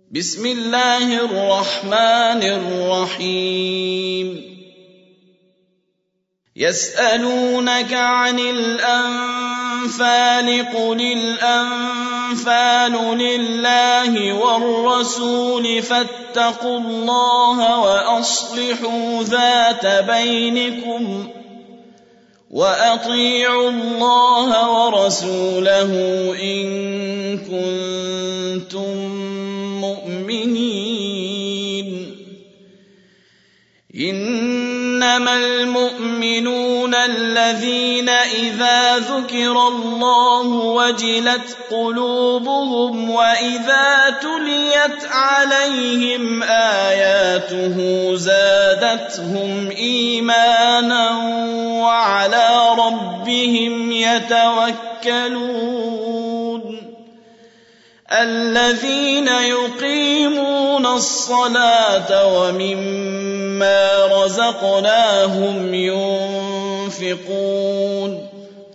بسم الله الرحمن الرحيم يسألونك عن الأنفال قل الأنفال لله والرسول فاتقوا الله وأصلحوا ذات بينكم وأطيعوا الله ورسوله إن كنتم مؤمنين إنما المؤمنون الذين إذا ذكر الله وجلت قلوبهم وإذا تليت عليهم آياته زادتهم إيمانا وعلى ربهم يتوكلون الذين يقيمون الصلاة ومما رزقناهم ينفقون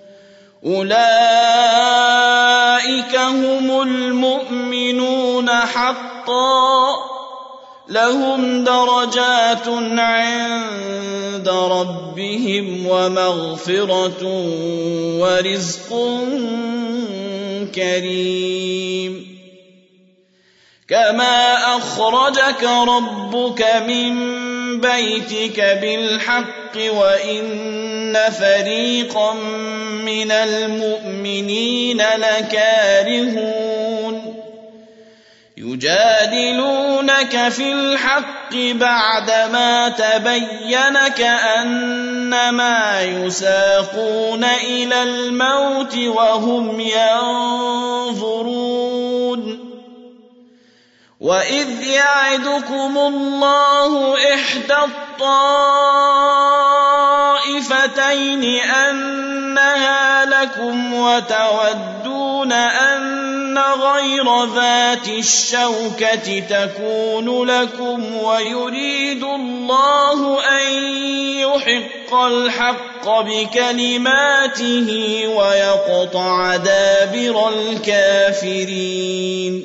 أولئك هم المؤمنون حقا لهم درجات عند ربهم ومغفرة ورزق كريم كما أخرجك ربك من بيتك بالحق وإن فريقا من المؤمنين لكارهون يجادلونك في الحق بعدما تبين كأنما يساقون إلى الموت وهم ينظرون وإذ يعدكم الله إحدى الطائفتين أنها لكم وتودون أن غير ذات الشوكة تكون لكم ويريد الله أن يحق الحق بكلماته ويقطع دابر الكافرين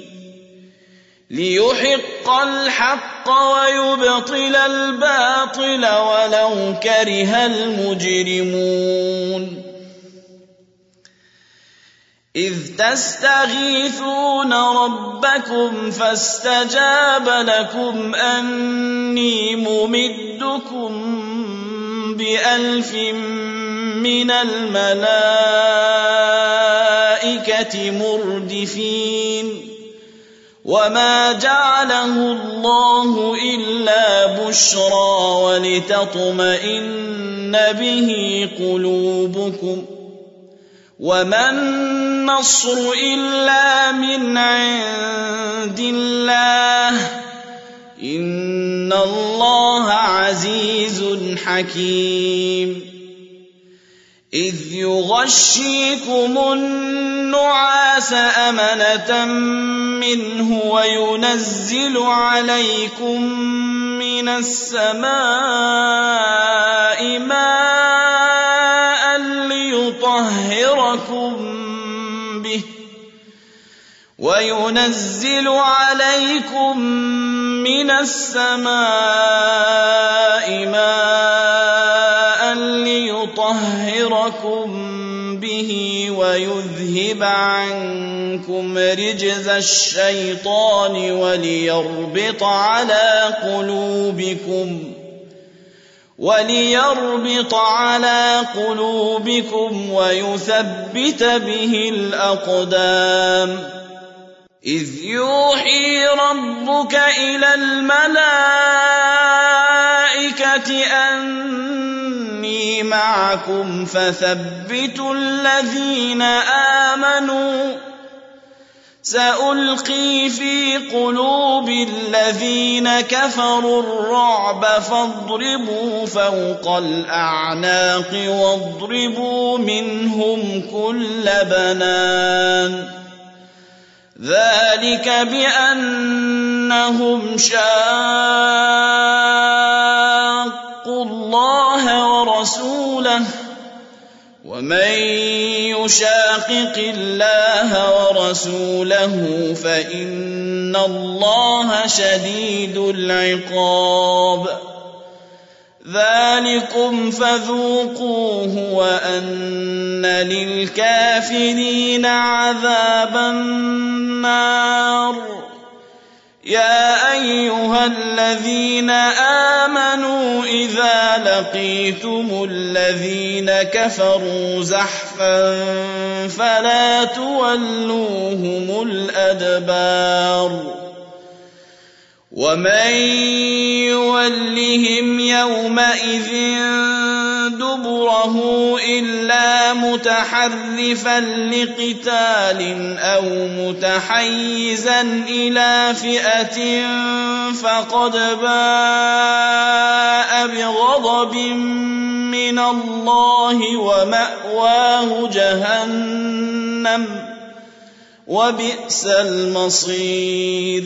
ليحق الحق ويبطل الباطل ولو كره المجرمون إذ تستغيثون ربكم فاستجاب لكم أني ممدكم ب1000 من الملائكة مردفين وما جعله الله إلا بشرى ولتطمئن به قلوبكم وما النصر إلا من عند الله إن الله عزيز حكيم إذ يغشيكم النعاس أمنة منه وينزل عليكم من السماء ماء ليطهركم به ويذهب عنكم رجز الشيطان وليربط على قلوبكم ويثبت به الأقدام إذ يوحي ربك إلى الملائكة أني معكم فثبتوا الذين آمنوا سألقي في قلوب الذين كفروا الرعب فاضربوا فوق الأعناق واضربوا منهم كل بنان ذلك بأنهم شاقوا الله ورسوله ومن يشاقق الله ورسوله فإن الله شديد العقاب ذلكم فذوقوه وأن للكافرين عذاب النار يا أيها الذين آمنوا إذا لقيتم الذين كفروا زحفا فلا تولوهم الأدبار ومن يولهم يومئذ دبره إلا متحرفا لقتال أو متحيزا إلى فئة فقد باء بغضب من الله ومأواه جهنم وبئس المصير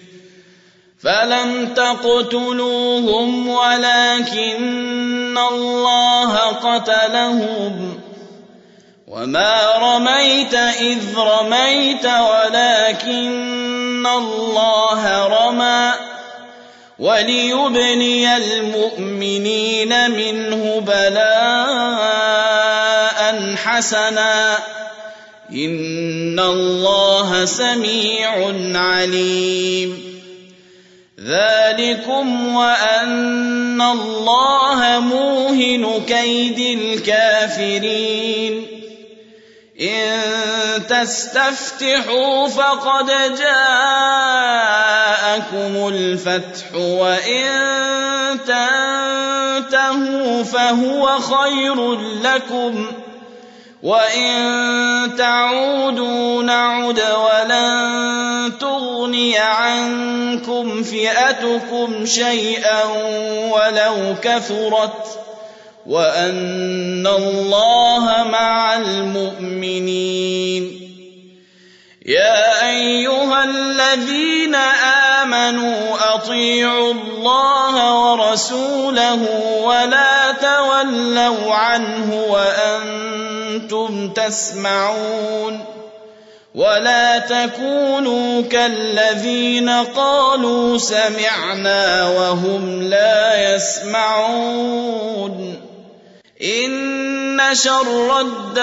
فلم تقتلوهم ولكن الله قتلهم وما رميت إذ رميت ولكن الله رمى وليبني المؤمنين منه بلاء حسنا إن الله سميع عليم ذلكم وأن الله موهن كيد الكافرين إن تستفتحوا فقد جاءكم الفتح وإن تنتهوا فهو خير لكم وإن تعودوا نعد ولن تغني عنكم فئتكم شيئا ولو كثرت وأن الله مع المؤمنين يا أيها الذين آمنوا أطيعوا الله ورسوله ولا تولوا عنه وأنتم تسمعون ولا تكونوا كالذين قالوا سمعنا وهم لا يسمعون إن شر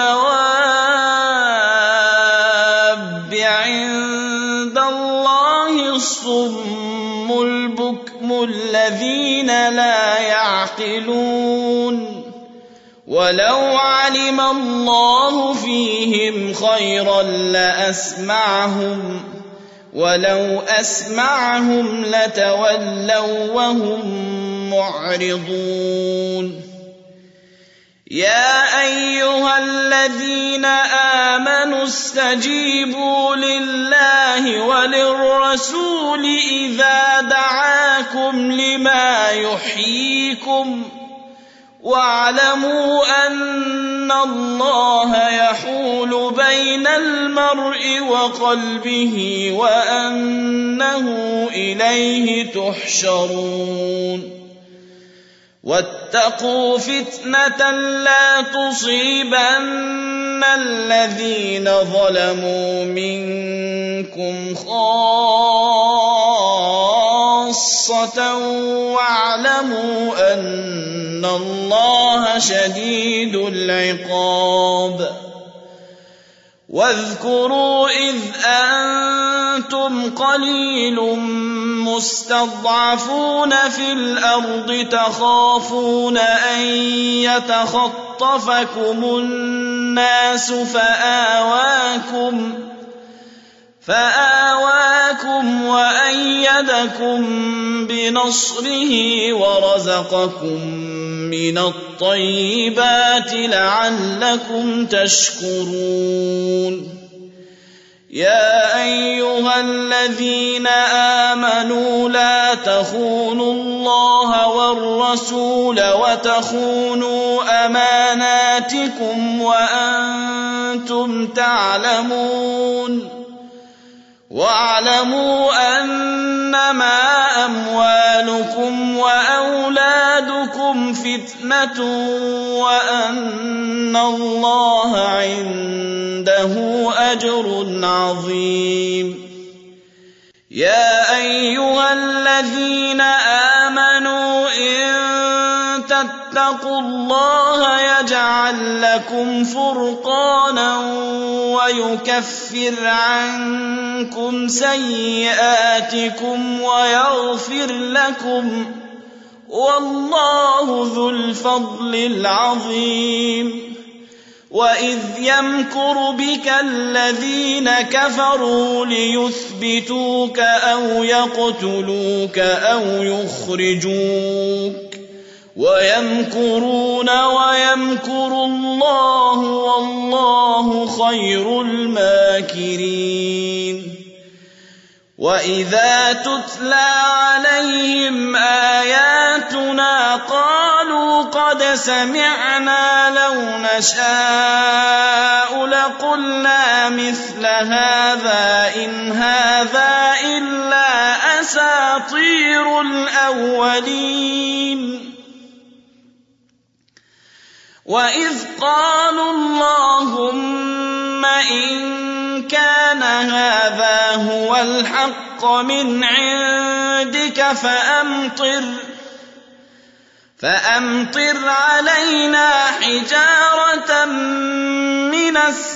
الدواب عند الله الصم البكم الذين لا يعقلون ولو علم الله فيهم خيرا لأسمعهم ولو أسمعهم لتولوا وهم معرضون يا أيها الذين آمنوا استجيبوا لله وللرسول إذا دعاكم لما يحييكم واعلموا أن الله يحول بين المرء وقلبه وأنه إليه تحشرون واتقوا فتنة لا تصيبن الذين ظلموا منكم خاصة واعلموا أن الله شديد العقاب واذكروا إذ أنتم قليل مستضعفون في الأرض تخافون أن يتخطفكم الناس فآواكم وأيدكم بنصره ورزقكم من الطيبات لعلكم تشكرون يا أيها الذين آمنوا لا تخونوا الله والرسول وتخونوا أماناتكم وأنتم تعلمون واعلموا أنما أموالكم وأولادكم فتنة وأن الله عنده أجر عظيم. يا أيها الذين آمنوا إن تتقوا الله يجعل لكم فرقانا ويكفر عنكم سيئاتكم ويغفر لكم والله ذو الفضل العظيم. وإذ يمكر بك الذين كفروا ليثبتوك أو يقتلوك أو يخرجوك ويمكرون ويمكر الله والله خير الماكرين. وإذا تتلى عليهم آياتنا قالوا قد سمعنا لو نشاء لقلنا مثل هذا إن هذا إلا أساطير الأولين. وإذ قالوا اللهم إن كان هذا هو الحق من عندك فأمطر علينا حجارة من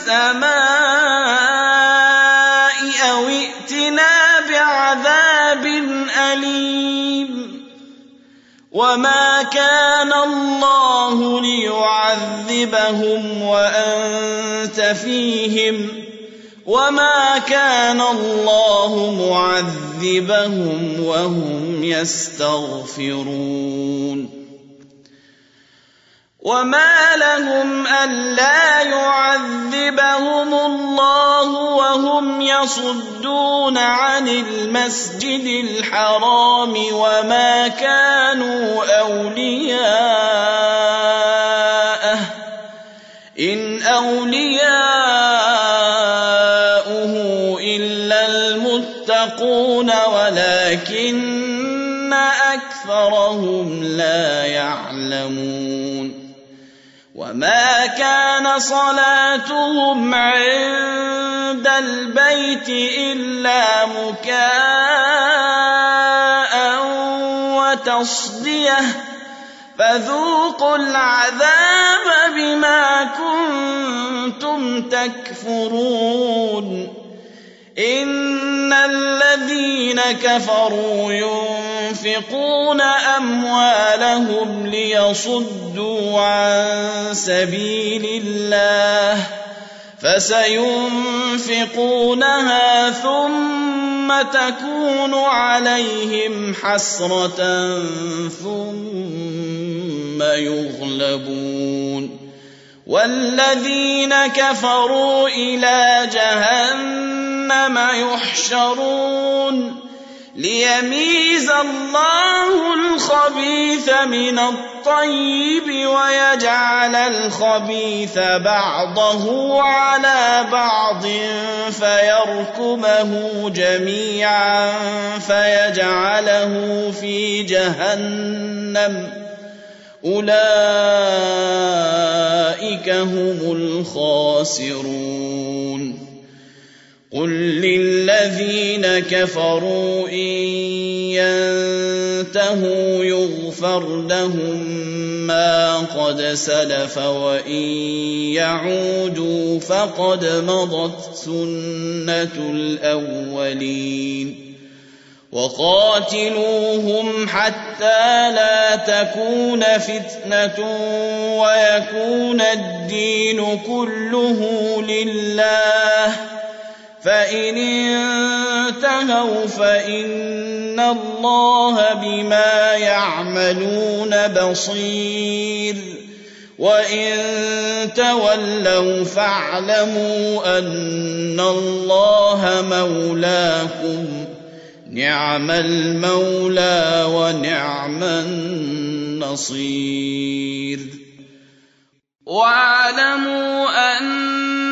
السماء أو ائتنا بعذاب أليم. وما كان الله ليعذبهم وأنت فيهم وما كان الله معذبهم وهم يستغفرون. وما لهم ألا يعذبهم الله وهم يصدون عن المسجد الحرام وما كانوا أولياءه إن أولياؤه إلا المتقون ولكن أكثرهم لا يعلمون. وما كان صلاتهم عند البيت إلا مكاء وتصدية فذوقوا العذاب بما كنتم تكفرون. إن الذين كفروا ينفقون أموالهم ليصدوا عن سبيل الله فسينفقونها ثم تكون عليهم حسرة ثم يغلبون والذين كفروا إلى جهنم يحشرون ليميز الله الخبيث من الطيب ويجعل الخبيث بعضه على بعض فيركمه جميعا فيجعله في جهنم أولئك هم الخاسرون. قل للذين كفروا إن ينتهوا يغفر لهم ما قد سلف وإن يعودوا فقد مضت سنة الأولين. وقاتلوهم حتى لا تكون فتنة ويكون الدين كله لله فإن انتهوا فإن الله بما يعملون بصير وإن تولوا فاعلموا أن الله مولاكم نعم المولى ونعم النصير. واعلموا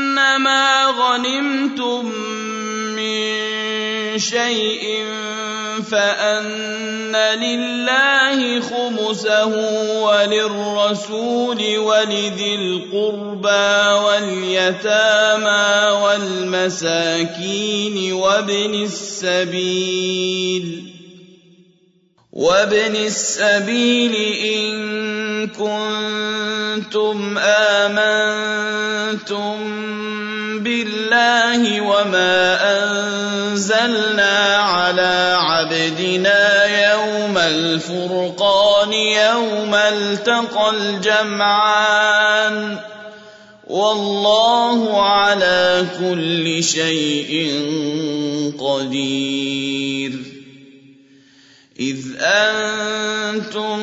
أنما غنمتم من شيء فأن لله خمسه وللرسول ولذي القربى واليتامى والمساكين وابن السبيل إن كنتم آمنتم بالله وما أنزلنا على عبدنا يوم الفرقان يوم التقى الجمعان والله على كل شيء قدير. إذ أنتم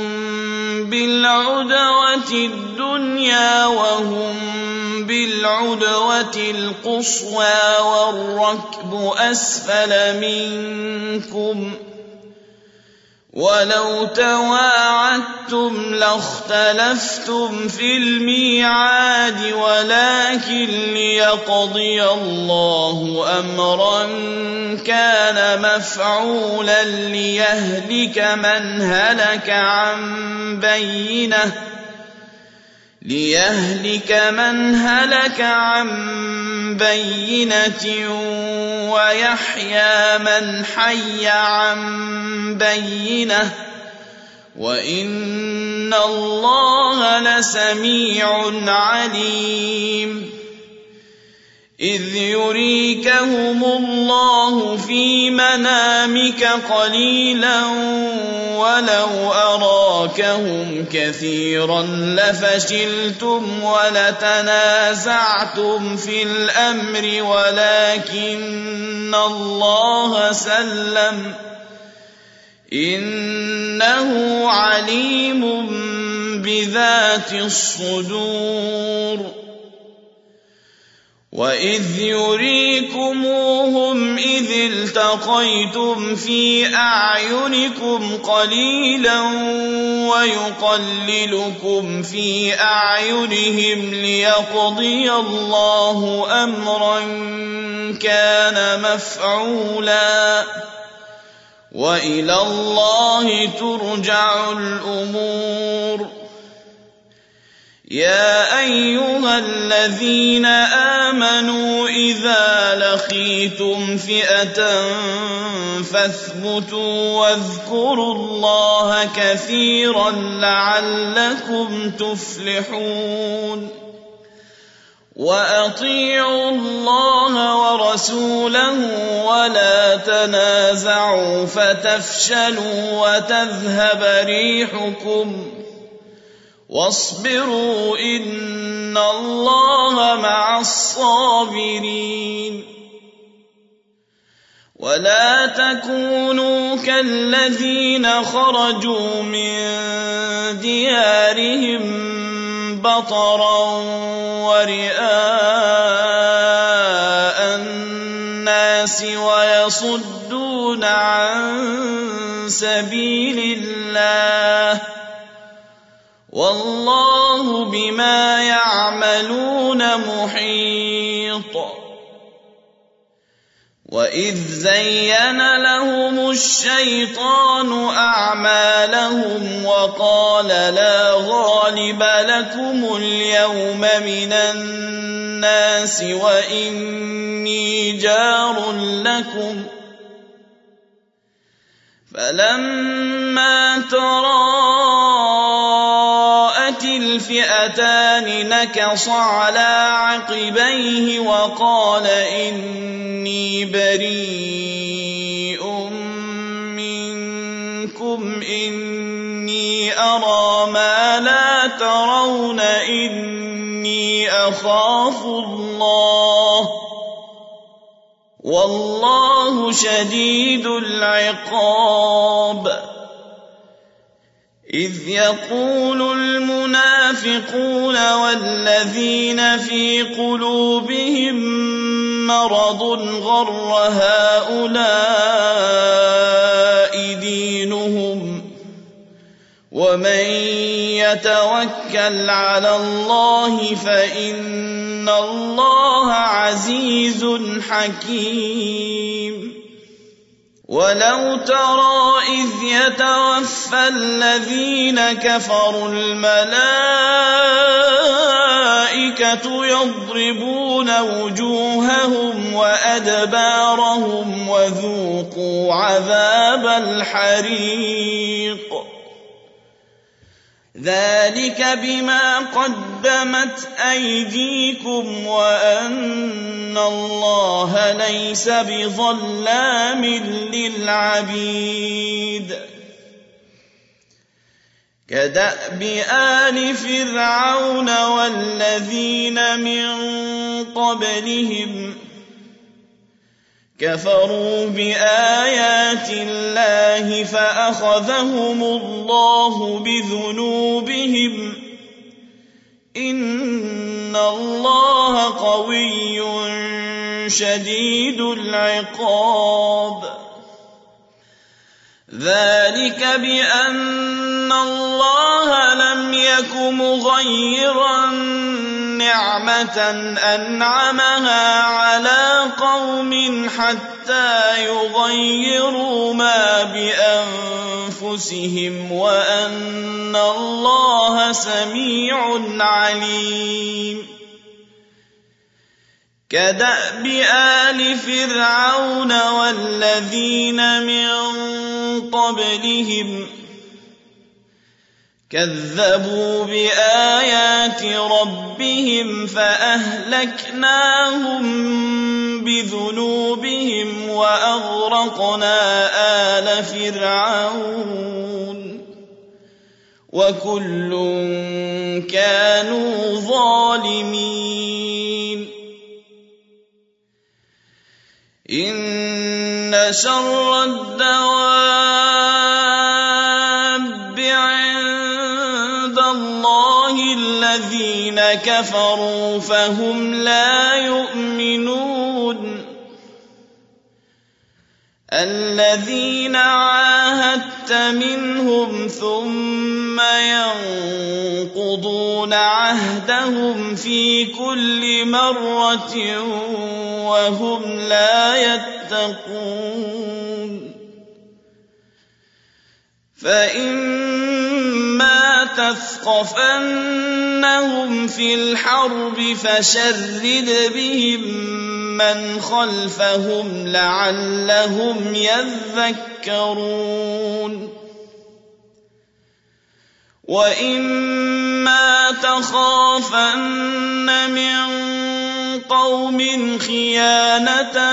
بالعدوة الدنيا وهم بالعدوة القصوى والركب أسفل منكم ولو تواعدتم لاختلفتم في الميعاد ولكن ليقضي الله أمرا كان مفعولا ليهلك من هلك عن بينة ويحيى من حي عن بينة وإن الله لسميع عليم. إذ يريكهم الله في منامك قليلا ولو أراكهم كثيرا لفشلتم ولتنازعتم في الأمر ولكن الله سلم إنه عليم بذات الصدور. وإذ يريكموهم إذ التقيتم في أعينكم قليلا ويقللكم في أعينهم ليقضي الله أمرا كان مفعولا وإلى الله ترجع الأمور. يا أيها الذين آمنوا إذا لقيتم فئة فاثبتوا واذكروا الله كثيرا لعلكم تفلحون. وأطيعوا الله ورسوله ولا تنازعوا فتفشلوا وتذهب ريحكم واصبروا إن الله مع الصابرين. ولا تكونوا كالذين خرجوا من ديارهم بطرا ورئاء الناس ويصدون عن سبيل الله والله بما يعملون محيط. وإذ زين لهم الشيطان أعمالهم وقال لا غالب لكم اليوم من الناس وإني جار لكم فلما تراءت الفئتان نكص على عقبيه وقال إني بريء منكم إني أرى ما لا ترون إني أخاف الله والله شديد العقاب. إذ يقول المنافقون والذين في قلوبهم مرض غر هؤلاء دينهم ومن يتوكل على الله فإن الله عزيز حكيم. ولو ترى إذ يتوفى الذين كفروا الملائكة يضربون وجوههم وأدبارهم وذوقوا عذاب الحريق ذلك بما قدمت أيديكم وأن الله ليس بظلام للعبيد كدأب آل فرعون والذين من قبلهم كفروا بآيات الله فأخذهم الله بذنوبهم إن الله قوي شديد العقاب ذلك بأن الله لم يك مغيرا نعمة أنعمها على قوم حتى يغيروا ما بأنفسهم وأن الله سميع عليم كدأب آل فرعون والذين من قبلهم كذبوا بآيات ربهم فأهلكناهم بذنوبهم وأغرقنا آل فرعون وكل كانوا ظالمين إن شر الدواب عند الله الذين كفروا فهم لا يؤمنون الذين عاهدت منهم ثم ينقضون عهدهم في كل مرة وهم لا يتقون فإما تثقفنهم في الحرب فشرد بهم من خلفهم لعلهم يذكرون وإما تخافن من قوم خيانة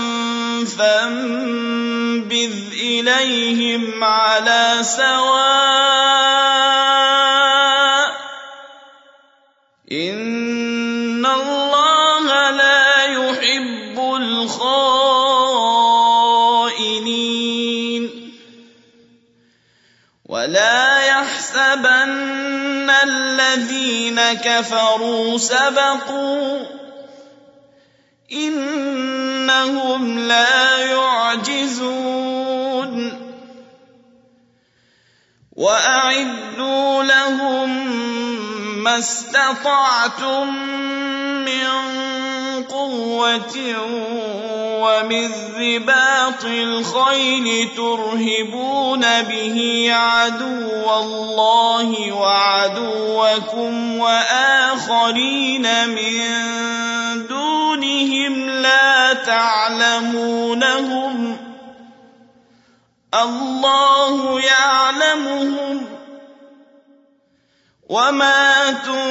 فانبذ إليهم على سواء إن الله لا يحب الخائنين ولا يحسبن الذين كفروا سبقوا إنهم لا يعجزون وأعدوا لهم ما استطعتم من قوة ومن رباط الخيل ترهبون به عدو الله وعدوكم وآخرين من دونهم لا تعلمونهم الله يعلمهم وما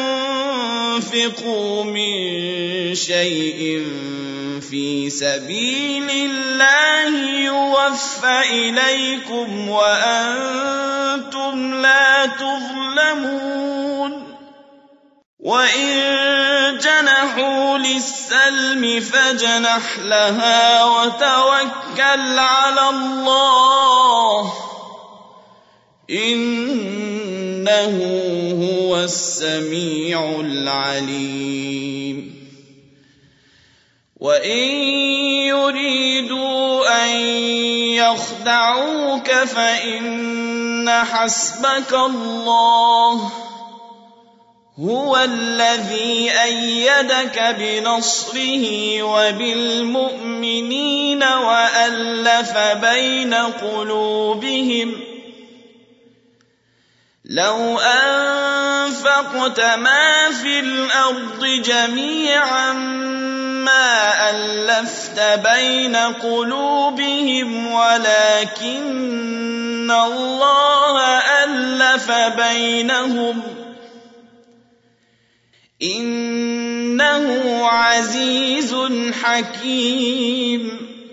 تنفقوا من شيء في سبيل الله يوفى إليكم وأنتم لا تظلمون وإن جنحوا للسلم فاجنح لها وتوكل على الله إنه هو السميع العليم وإن يريدوا أن يخدعوك فإن حسبك الله هُوَ الَّذِي أَيَّدَكَ بِنَصْرِهِ وَبِالْمُؤْمِنِينَ وَأَلَّفَ بَيْنَ قُلُوبِهِمْ لَوْ أَنفَقْتَ مَا فِي الْأَرْضِ جَمِيعًا مَّا أَلَّفْتَ بَيْنَ قُلُوبِهِمْ وَلَٰكِنَّ اللَّهَ أَلَّفَ بَيْنَهُمْ ۚ إِنَّهُ عَزِيزٌ حَكِيمٌ.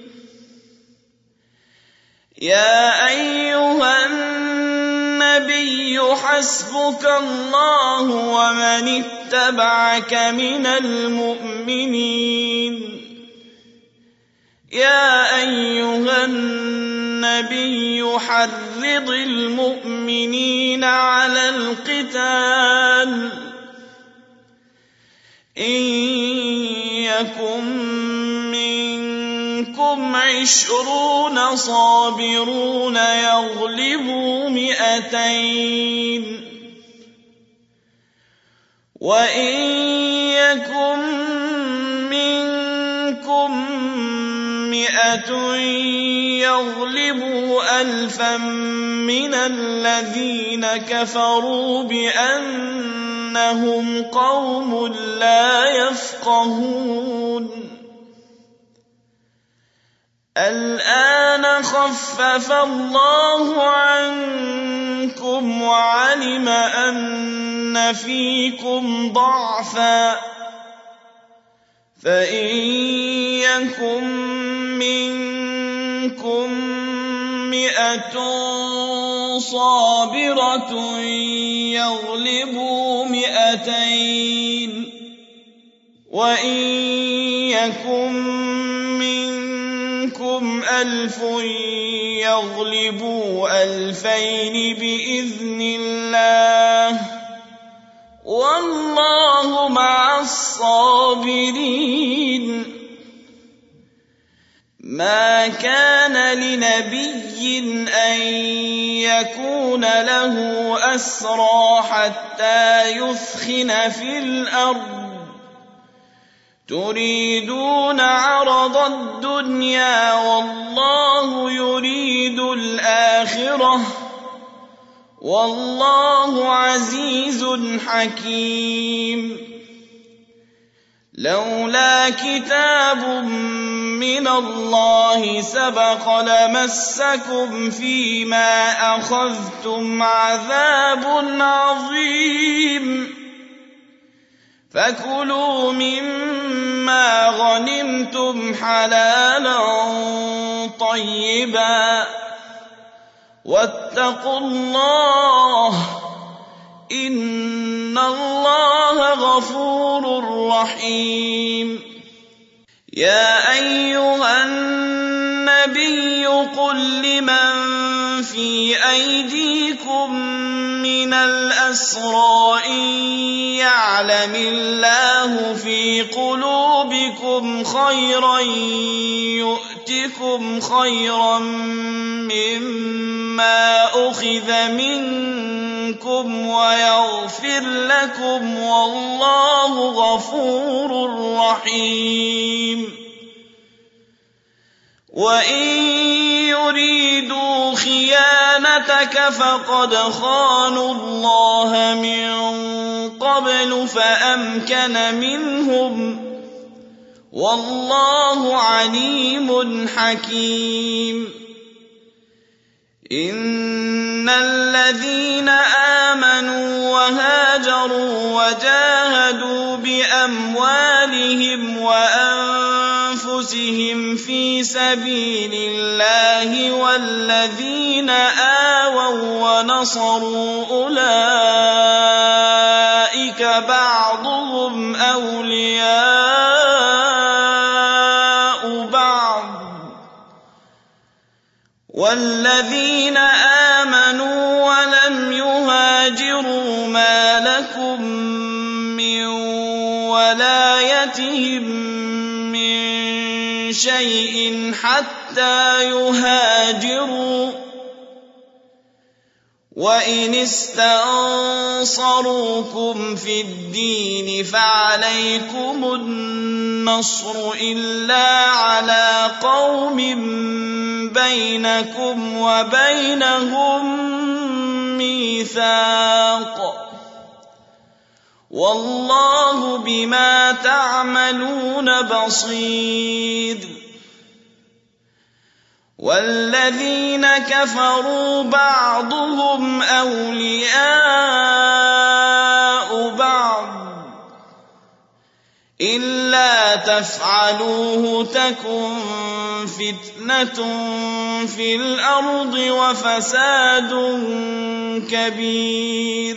يَا أَيُّهَا النَّبِيُّ حَسْبُكَ اللَّهُ وَمَنِ اتَّبَعَكَ مِنَ الْمُؤْمِنِينَ. يَا أَيُّهَا النَّبِيُّ حَرِّضِ الْمُؤْمِنِينَ عَلَى الْقِتَالِ ۚ إِن يَكُن مِّنكُمْ 20 صَابِرُونَ يَغْلِبُوا 200 ۚ وَإِن يَكُن مِّنكُم 100 يَغْلِبُوا 1000 مِّنَ الَّذِينَ كَفَرُوا بِأَنَّهُمْ قَوْمٌ لَّا يَفْقَهُونَ. الْآنَ خَفَّفَ اللَّهُ عَنكُمْ وَعَلِمَ أَنَّ فِيكُمْ ضَعْفًا، فَإِن يَكُن مِّنكُم 100 صَابِرَةٌ يَغْلِبُوا 200 ۚ وَإِن يَكُن مِّنكُمْ 1000 يَغْلِبُوا 2000 بِإِذْنِ اللَّهِ ۗ وَاللَّهُ مَعَ الصَّابِرِينَ. مَا كَانَ لِنَبِيٍّ أَن يَكُونَ لَهُ أَسْرَىٰ حَتَّىٰ يُثْخِنَ فِي الْأَرْضِ ۚ تُرِيدُونَ عَرَضَ الدُّنْيَا وَاللَّهُ يُرِيدُ الْآخِرَةَ ۗ وَاللَّهُ عَزِيزٌ حَكِيمٌ. لولا كتاب من الله سبق لمسكم فيما أخذتم عذاب عظيم، فكلوا مما غنمتم حلالا طيبا، واتقوا الله إن الله غفور رحيم. يا أيها النبي قل لمن في أيديكم من الأسرى إن يعلم الله في قلوبكم خيرا يؤتكم خيرا مما أخذ منكم ويغفر لكم والله غفور رحيم. وإن يريدوا خيانتك فقد خانوا الله من قبل فأمكن منهم، والله عليم حكيم. إن الذين آمنوا وهاجروا وجاهدوا بأموالهم وأنفسهم في سبيل الله والذين آووا ونصروا أولئك بعضهم أولياء بعض، والذين آمنوا ولم يهاجروا ما لكم من ولايتهم من شيء حتى يهاجروا، وَإِنِ اسْتَنصَرُوكُمْ فِي الدِّينِ فَعَلَيْكُمُ النَّصْرُ إِلَّا عَلَىٰ قَوْمٍ بَيْنَكُمْ وَبَيْنَهُم مِّيثَاقٌ ۗ وَاللَّهُ بِمَا تَعْمَلُونَ بَصِيرٌ. وَالَّذِينَ كَفَرُوا بَعْضُهُمْ أَوْلِيَاءُ بَعْضٍ ۚ إِلَّا تَفْعَلُوهُ تَكُن فِتْنَةٌ فِي الْأَرْضِ وَفَسَادٌ كَبِيرٌ.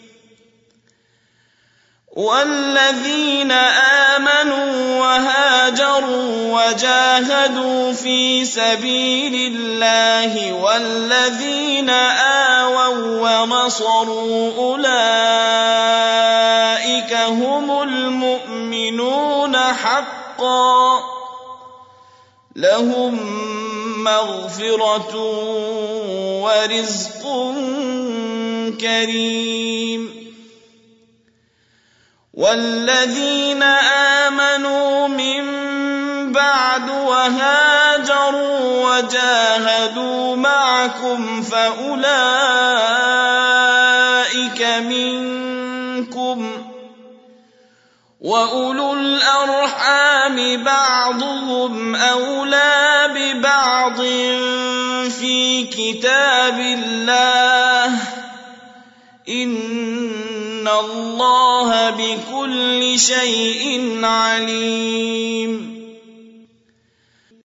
وَالَّذِينَ آمَنُوا وَهَاجَرُوا وَجَاهَدُوا فِي سَبِيلِ اللَّهِ وَالَّذِينَ آوَوا وَّنَصَرُوا أُولَٰئِكَ هُمُ الْمُؤْمِنُونَ حَقًّا ۚ لَّهُم مَّغْفِرَةٌ وَرِزْقٌ كَرِيمٌ. وَالَّذِينَ آمَنُوا مِن بَعْدُ وَهَاجَرُوا وَجَاهَدُوا مَعَكُمْ فَأُولَٰئِكَ مِنكُمْ ۚ وَأُولُو الْأَرْحَامِ بَعْضُهُمْ أَوْلَىٰ بِبَعْضٍ فِي كِتَابِ اللَّهِ ۗ إِنَّ اللَّهَ بِكُلِّ شَيْءٍ عَلِيمٌ.